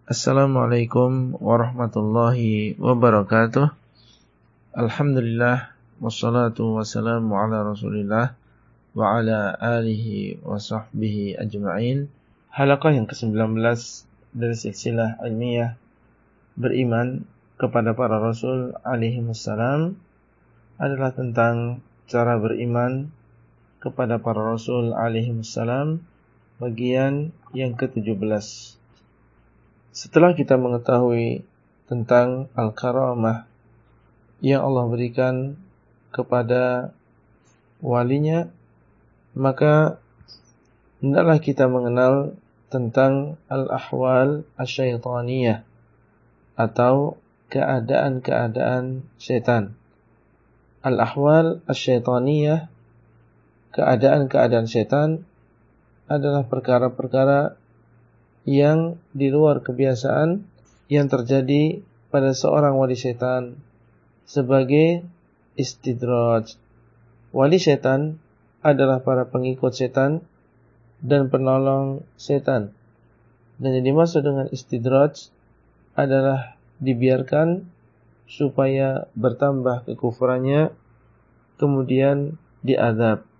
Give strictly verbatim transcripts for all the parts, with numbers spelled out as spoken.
Assalamualaikum warahmatullahi wabarakatuh. Alhamdulillah, wassalatu wassalamu ala rasulillah wa ala alihi wa sahbihi ajma'in. Halaqah yang kesembilan belas dari silsilah ilmiah beriman kepada para rasul alaihimussalam adalah tentang cara beriman kepada para rasul alaihimussalam, bagian yang ketujuh belas. Setelah kita mengetahui tentang al-karamah yang Allah berikan kepada walinya, maka hendaklah kita mengenal tentang al-ahwal asyaitaniyah atau keadaan-keadaan syaitan. Al-ahwal asyaitaniyah, keadaan-keadaan syaitan adalah perkara-perkara yang di luar kebiasaan yang terjadi pada seorang wali syaitan sebagai istidraj. Wali syaitan adalah para pengikut syaitan dan penolong syaitan. Dan yang dimaksud dengan istidraj adalah dibiarkan supaya bertambah kekufurannya, kemudian diazab.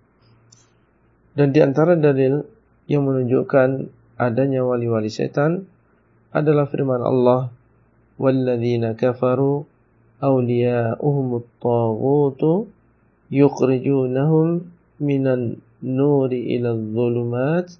Dan di antara dalil yang menunjukkan adanya wali-wali setan adalah firman Allah, walladzina kafaru awliya'uhumut taghutu yukhrijunahum minan nuri ilal dhulumat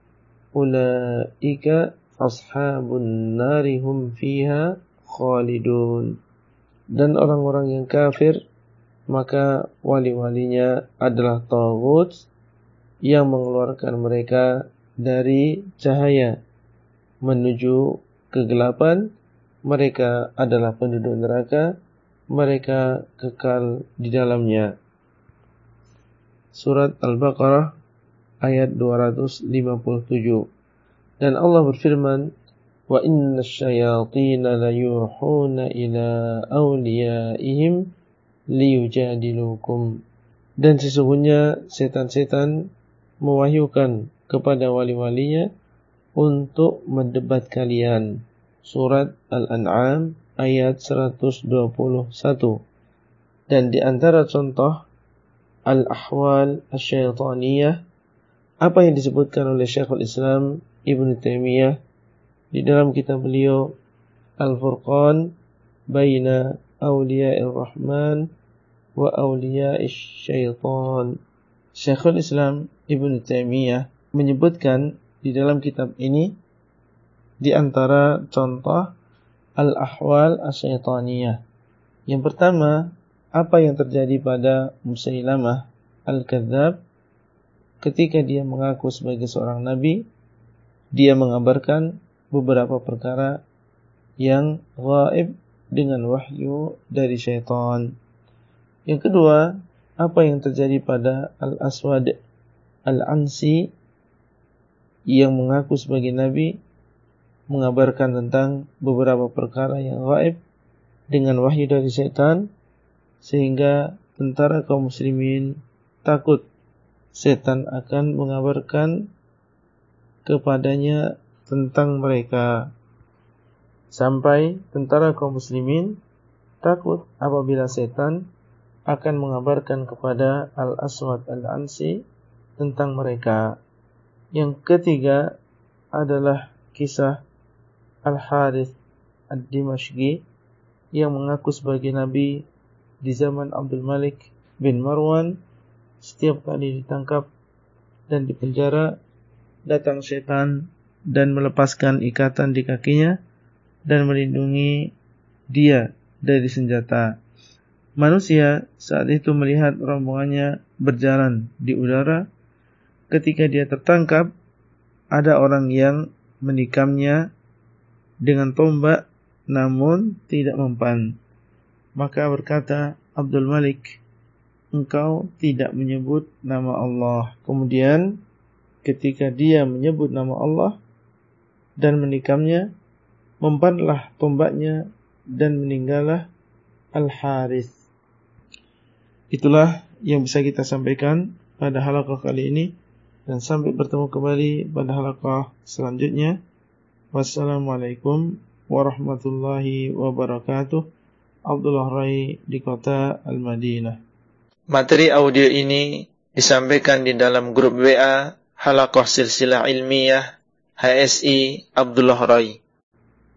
ulaika ashabun nari hum fiha khalidun. Dan orang-orang yang kafir, maka wali-walinya adalah taghut yang mengeluarkan mereka dari cahaya menuju kegelapan. Mereka adalah penduduk neraka, mereka kekal di dalamnya. Surat Al-Baqarah ayat dua ratus lima puluh tujuh. Dan Allah berfirman, wa inna syayatina layuhuna ila awliyaihim liyujadilukum. Dan sesungguhnya setan-setan mewahyukan kepada wali-walinya untuk mendebat kalian. Surat Al-An'am ayat seratus dua puluh satu. Dan di antara contoh al-ahwal asyaitaniyah, apa yang disebutkan oleh Syekhul Islam Ibnu Taimiyah di dalam kitab beliau Al-Furqan baina awliya'ir rahman wa awliya'ish syaitan. Syekhul Islam Ibnu Taimiyah menyebutkan di dalam kitab ini di antara contoh al-ahwal asyaitaniyah. Yang pertama, apa yang terjadi pada Musailamah al-Kadzab ketika dia mengaku sebagai seorang nabi. Dia mengabarkan beberapa perkara yang gaib dengan wahyu dari syaitan. Yang kedua, apa yang terjadi pada Al-Aswad Al-Ansi yang mengaku sebagai nabi, mengabarkan tentang beberapa perkara yang gaib dengan wahyu dari setan, sehingga tentara kaum muslimin takut setan akan mengabarkan kepadanya tentang mereka, sampai tentara kaum muslimin takut apabila setan akan mengabarkan kepada Al-Aswad Al-Ansi tentang mereka. Yang ketiga adalah kisah Al-Harith Ad-Dimashqi yang mengaku sebagai nabi di zaman Abdul Malik bin Marwan. Setiap kali ditangkap dan dipenjara, datang setan dan melepaskan ikatan di kakinya dan melindungi dia dari senjata. Manusia saat itu melihat rombongannya berjalan di udara. Ketika dia tertangkap, ada orang yang menikamnya dengan tombak namun tidak mempan. Maka berkata Abdul Malik, engkau tidak menyebut nama Allah. Kemudian ketika dia menyebut nama Allah dan menikamnya, mempanlah tombaknya dan meninggallah Al-Harith. Itulah yang bisa kita sampaikan pada halaqah kali ini. Dan sampai bertemu kembali pada halaqah selanjutnya. Wassalamualaikum warahmatullahi wabarakatuh. Abdullah Rai di kota Al-Madinah. Materi audio ini disampaikan di dalam grup W A Halaqah Silsilah Ilmiah H S I Abdullah Rai.